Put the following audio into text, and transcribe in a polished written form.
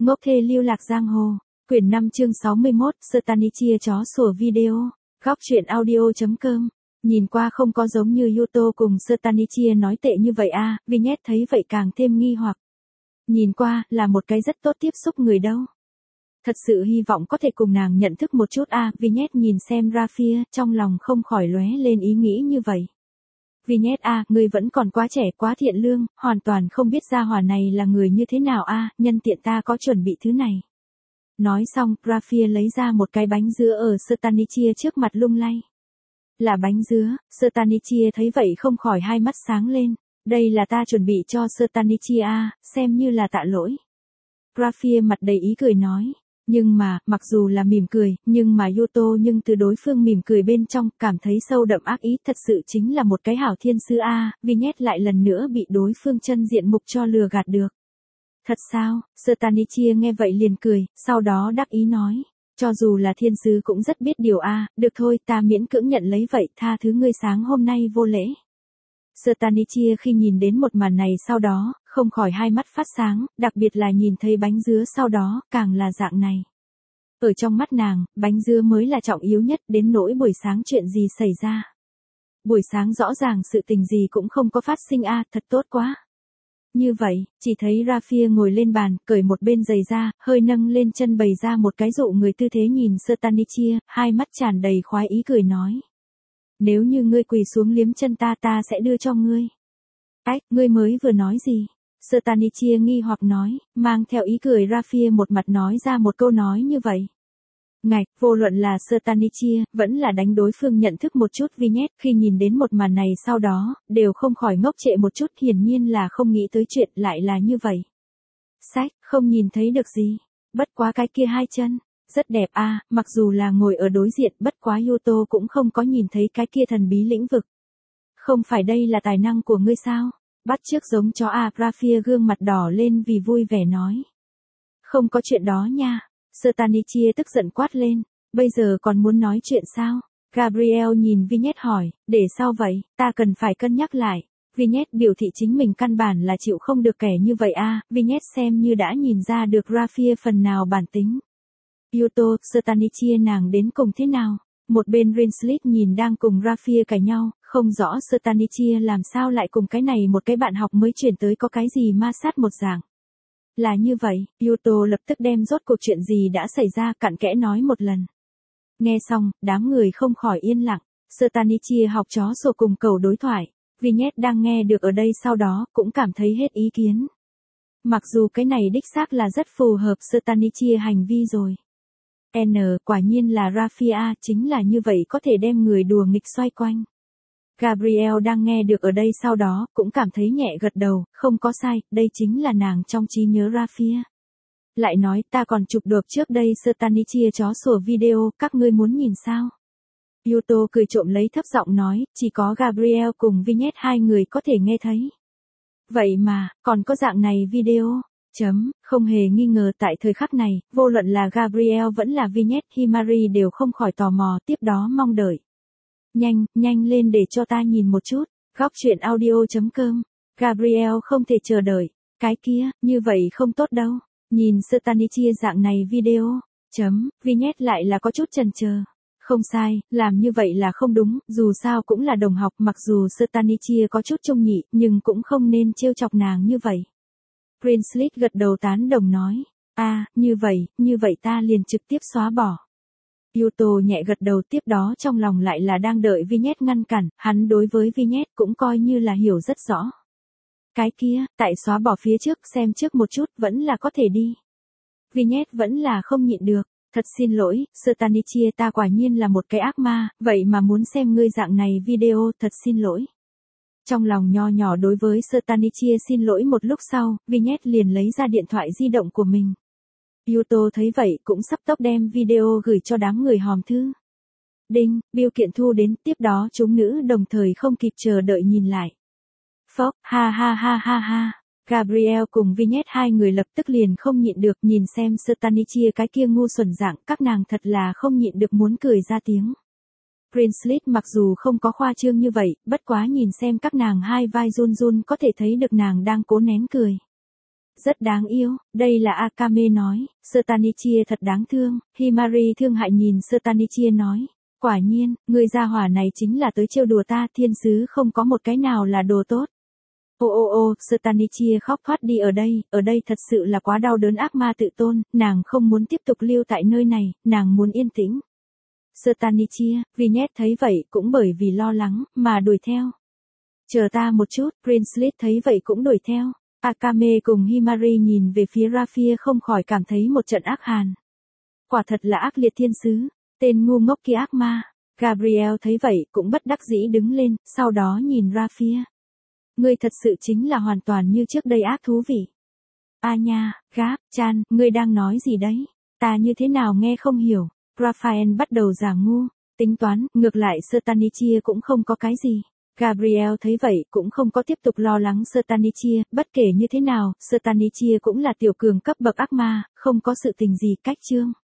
Ngốc thê lưu lạc giang hồ. Quyển 5 chương 61, Stanichia chó sủa video. Góc truyện audio.com. Nhìn qua không có giống như Yuto cùng Stanichia nói tệ như vậy à, Vignette thấy vậy càng thêm nghi hoặc. Nhìn qua, là một cái rất tốt tiếp xúc người đâu. Thật sự hy vọng có thể cùng nàng nhận thức một chút à, Vignette nhìn xem Rafia, trong lòng không khỏi lóe lên ý nghĩ như vậy. Vignette à, người vẫn còn quá trẻ quá thiện lương, hoàn toàn không biết gia hỏa này là người như thế nào à, nhân tiện ta có chuẩn bị thứ này. Nói xong, Rafia lấy ra một cái bánh dứa ở Stanichia trước mặt lung lay. Là bánh dứa, Stanichia thấy vậy không khỏi hai mắt sáng lên. Đây là ta chuẩn bị cho Stanichia, xem như là tạ lỗi. Rafia mặt đầy ý cười nói. Nhưng mà, mặc dù là mỉm cười, nhưng mà Yuto nhưng từ đối phương mỉm cười bên trong, cảm thấy sâu đậm ác ý, thật sự chính là một cái hảo thiên sứ a, Vignette lại lần nữa bị đối phương chân diện mục cho lừa gạt được. Thật sao? Stanichia nghe vậy liền cười, sau đó đắc ý nói. Cho dù là thiên sứ cũng rất biết điều a, được thôi, ta miễn cưỡng nhận lấy vậy, tha thứ ngươi sáng hôm nay vô lễ. Stanichia khi nhìn đến một màn này sau đó, không khỏi hai mắt phát sáng, đặc biệt là nhìn thấy bánh dứa sau đó, càng là dạng này. Ở trong mắt nàng, bánh dứa mới là trọng yếu nhất, đến nỗi buổi sáng chuyện gì xảy ra. Buổi sáng rõ ràng sự tình gì cũng không có phát sinh a, thật tốt quá. Như vậy, chỉ thấy Rafia ngồi lên bàn, cởi một bên giày ra, hơi nâng lên chân bày ra một cái dụ người tư thế nhìn Stanichia, hai mắt tràn đầy khoái ý cười nói. Nếu như ngươi quỳ xuống liếm chân ta sẽ đưa cho ngươi. Ách, ngươi mới vừa nói gì? Stanichia nghi hoặc nói, mang theo ý cười Rafia một mặt nói ra một câu nói như vậy. Ngạch, vô luận là Stanichia, vẫn là đánh đối phương nhận thức một chút Vignette khi nhìn đến một màn này sau đó, đều không khỏi ngốc trệ một chút, hiển nhiên là không nghĩ tới chuyện lại là như vậy. Sách, không nhìn thấy được gì, bất quá cái kia hai chân. Rất đẹp a, mặc dù là ngồi ở đối diện, bất quá Yuto cũng không có nhìn thấy cái kia thần bí lĩnh vực. Không phải đây là tài năng của ngươi sao? Bắt chước giống chó a, Rafia gương mặt đỏ lên vì vui vẻ nói. Không có chuyện đó nha. Stanichia tức giận quát lên, bây giờ còn muốn nói chuyện sao? Gabriel nhìn Vignette hỏi, để sao vậy, ta cần phải cân nhắc lại. Vignette biểu thị chính mình căn bản là chịu không được kẻ như vậy a, Vignette xem như đã nhìn ra được Rafia phần nào bản tính. Yuto, Stanichia nàng đến cùng thế nào? Một bên Rinslit nhìn đang cùng Rafia cãi nhau, không rõ Stanichia làm sao lại cùng cái này một cái bạn học mới chuyển tới có cái gì ma sát một dạng. Là như vậy, Yuto lập tức đem rốt cuộc chuyện gì đã xảy ra cặn kẽ nói một lần. Nghe xong, đám người không khỏi yên lặng, Stanichia học chó sủa cùng cầu đối thoại, Vignette đang nghe được ở đây sau đó cũng cảm thấy hết ý kiến. Mặc dù cái này đích xác là rất phù hợp Stanichia hành vi rồi. Quả nhiên là Rafia, chính là như vậy có thể đem người đùa nghịch xoay quanh. Gabriel đang nghe được ở đây sau đó, cũng cảm thấy nhẹ gật đầu, không có sai, đây chính là nàng trong trí nhớ Rafia. Lại nói, ta còn chụp được trước đây Stanichia chó sủa video, các ngươi muốn nhìn sao? Yuto cười trộm lấy thấp giọng nói, chỉ có Gabriel cùng Vignette hai người có thể nghe thấy. Vậy mà, còn có dạng này video? Không hề nghi ngờ tại thời khắc này, vô luận là Gabriel vẫn là Vignette Himari đều không khỏi tò mò, tiếp đó mong đợi. Nhanh lên để cho ta nhìn một chút, góc truyện audio.com, Gabriel không thể chờ đợi, cái kia, như vậy không tốt đâu, nhìn Stanichia dạng này video, Vignette lại là có chút chần chờ. Không sai, làm như vậy là không đúng, dù sao cũng là đồng học, mặc dù Stanichia có chút trông nhị, nhưng cũng không nên trêu chọc nàng như vậy. Rinslit gật đầu tán đồng nói, như vậy ta liền trực tiếp xóa bỏ. Yuto nhẹ gật đầu, tiếp đó trong lòng lại là đang đợi Vignette ngăn cản, hắn đối với Vignette cũng coi như là hiểu rất rõ. Cái kia, tại xóa bỏ phía trước xem trước một chút vẫn là có thể đi. Vignette vẫn là không nhịn được, thật xin lỗi, Stanichia ta quả nhiên là một cái ác ma, vậy mà muốn xem ngươi dạng này video, thật xin lỗi. Trong lòng nho nhỏ đối với Stanichia xin lỗi một lúc sau, Vignette liền lấy ra điện thoại di động của mình. Yuto thấy vậy cũng sắp tốc đem video gửi cho đám người hòm thư. Đinh, bưu kiện thu đến, tiếp đó chúng nữ đồng thời không kịp chờ đợi nhìn lại. Phốc, ha ha ha ha ha. Gabriel cùng Vignette hai người lập tức liền không nhịn được nhìn xem Stanichia cái kia ngu xuẩn dạng, các nàng thật là không nhịn được muốn cười ra tiếng. Rinslit mặc dù không có khoa trương như vậy, bất quá nhìn xem các nàng hai vai run run có thể thấy được nàng đang cố nén cười. Rất đáng yêu, đây là Akame nói, Sternichia thật đáng thương, Himari thương hại nhìn Sternichia nói. Quả nhiên, người gia hỏa này chính là tới trêu đùa ta, thiên sứ không có một cái nào là đồ tốt. Ô, Sternichia khóc thoát đi ở đây thật sự là quá đau đớn ác ma tự tôn, nàng không muốn tiếp tục lưu tại nơi này, nàng muốn yên tĩnh. Sternichia, Vignette thấy vậy cũng bởi vì lo lắng, mà đuổi theo. Chờ ta một chút, Princelet thấy vậy cũng đuổi theo. Akame cùng Himari nhìn về phía Raphia không khỏi cảm thấy một trận ác hàn. Quả thật là ác liệt thiên sứ, tên ngu ngốc kia ác ma. Gabriel thấy vậy cũng bất đắc dĩ đứng lên, sau đó nhìn Raphia. Ngươi thật sự chính là hoàn toàn như trước đây ác thú vị. A nha, Gab, Chan, ngươi đang nói gì đấy? Ta như thế nào nghe không hiểu. Raphael bắt đầu giả ngu, tính toán, ngược lại Sternichia cũng không có cái gì. Gabriel thấy vậy cũng không có tiếp tục lo lắng Sternichia, bất kể như thế nào, Sternichia cũng là tiểu cường cấp bậc ác ma, không có sự tình gì cách chương.